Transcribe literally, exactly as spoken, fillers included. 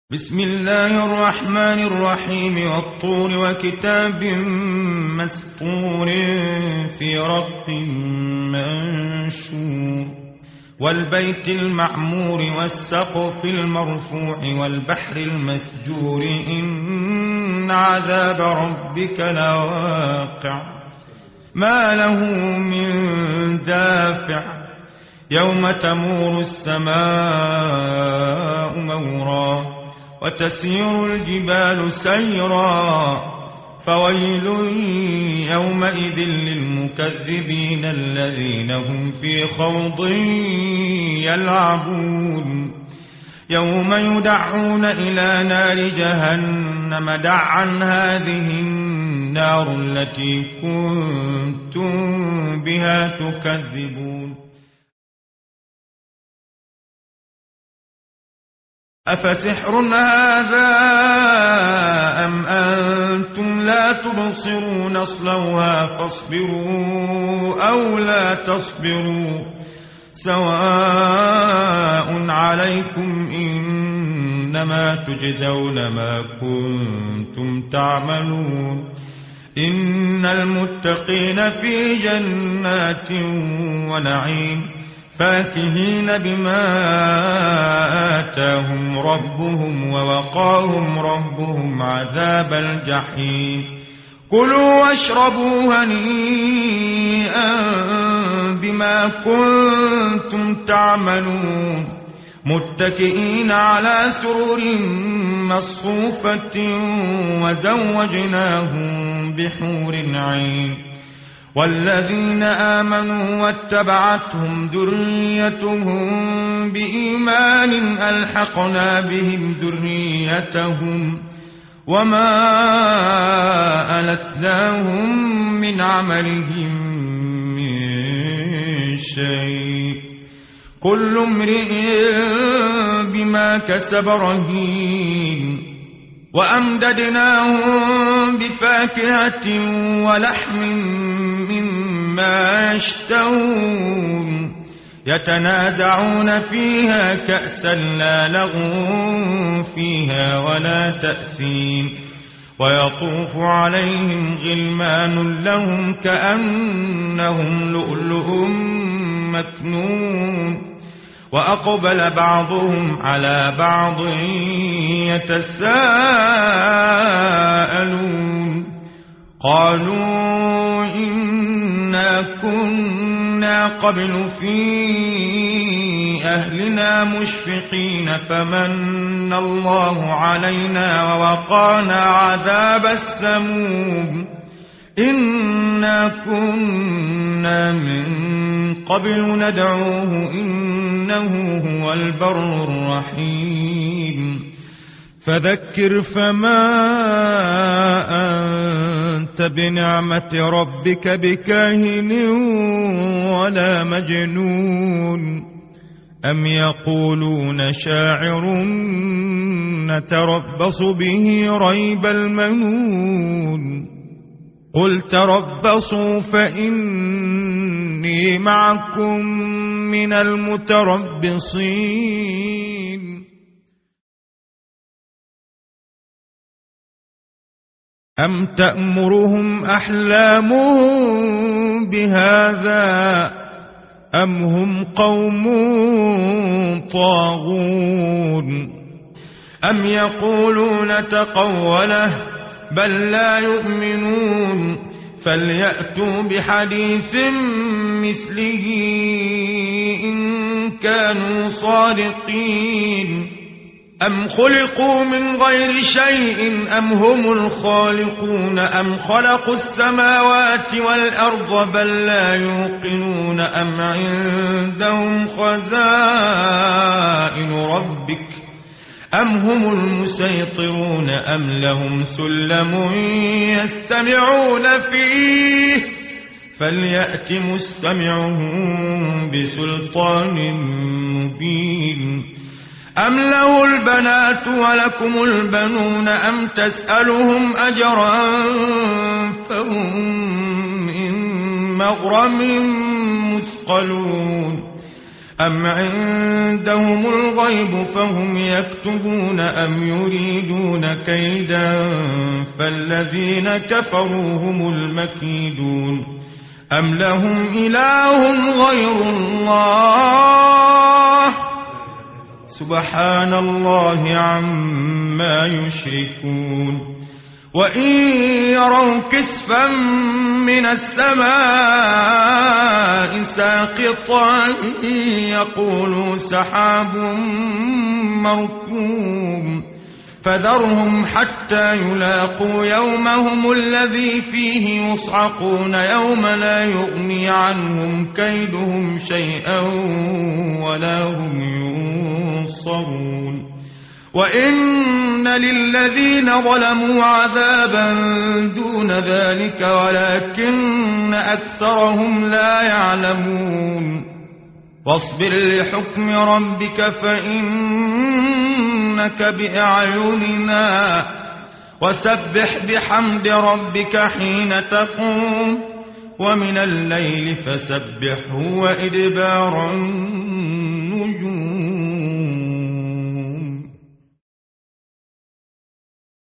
بسم الله الرحمن الرحيم والطور وكتاب مسطور في رق منشور والبيت المعمور والسقف المرفوع والبحر المسجور إن عذاب ربك لواقع ما له من دافع يوم تمور السماء مورا وتسير الجبال سيرا فويل يومئذ للمكذبين الذين هم في خوض يلعبون يوم يدعون إلى نار جهنم دعا هذه النار التي كنتم بها تكذبون أفسحر هذا أم أنتم لا تبصرون اصلوها فاصبروا أو لا تصبروا سواء عليكم إنما تجزون ما كنتم تعملون إن المتقين في جنات ونعيم فاكهين بما آتاهم ربهم ووقاهم ربهم عذاب الجحيم كلوا واشربوا هنيئا بما كنتم تعملون متكئين على سرر مصفوفة وزوجناهم بحور عين والذين آمنوا واتبعتهم ذريتهم بإيمان ألحقنا بهم ذريتهم وما ألتناهم من عملهم من شيء كل امرئ بما كسب رهين وأمددناهم بفاكهة ولحم مما يشتهون يتنازعون فيها كأسا لا لغو فيها ولا تأثيم ويطوف عليهم غلمان لهم كأنهم لؤلؤ مكنون وأقبل بعضهم على بعض يتساءلون قالوا إنا كنا قبل في أهلنا مشفقين فمن الله علينا ووقانا عذاب السموم إنا كنا من قبل ندعوه إنه هو البر الرحيم فذكر فما أنت بنعمة ربك بكاهن ولا مجنون أم يقولون شاعر نتربص به ريب المنون قل تربصوا فإني معكم من المتربصين أم تأمرهم أحلامهم بهذا أم هم قوم طاغون أم يقولون تقوله بل لا يؤمنون فليأتوا بحديث مثله إن كانوا صادقين أم خلقوا من غير شيء أم هم الخالقون أم خلقوا السماوات والأرض بل لا يوقنون أم عندهم خزائن ربك أم هم المسيطرون أم لهم سلم يستمعون فيه فليأت مستمعهم بسلطان مبين أم له البنات ولكم البنون أم تسألهم أجرا فهم من مغرم مثقلون أم عندهم الغيب فهم يكتبون أم يريدون كيدا فالذين كفروا هم المكيدون أم لهم إله غير الله سبحان الله عما يشركون وإن يروا كسفا من السماء ساقطا يقولوا سحاب مركوم فذرهم حتى يلاقوا يومهم الذي فيه يصعقون يوم لا يغني عنهم كيدهم شيئا ولا هم ينصرون وإن للذين ظلموا عذابا دون ذلك ولكن أكثرهم لا يعلمون واصبر لحكم ربك فإنك بأعيننا وسبح بحمد ربك حين تقوم ومن الليل فسبحه وإدبار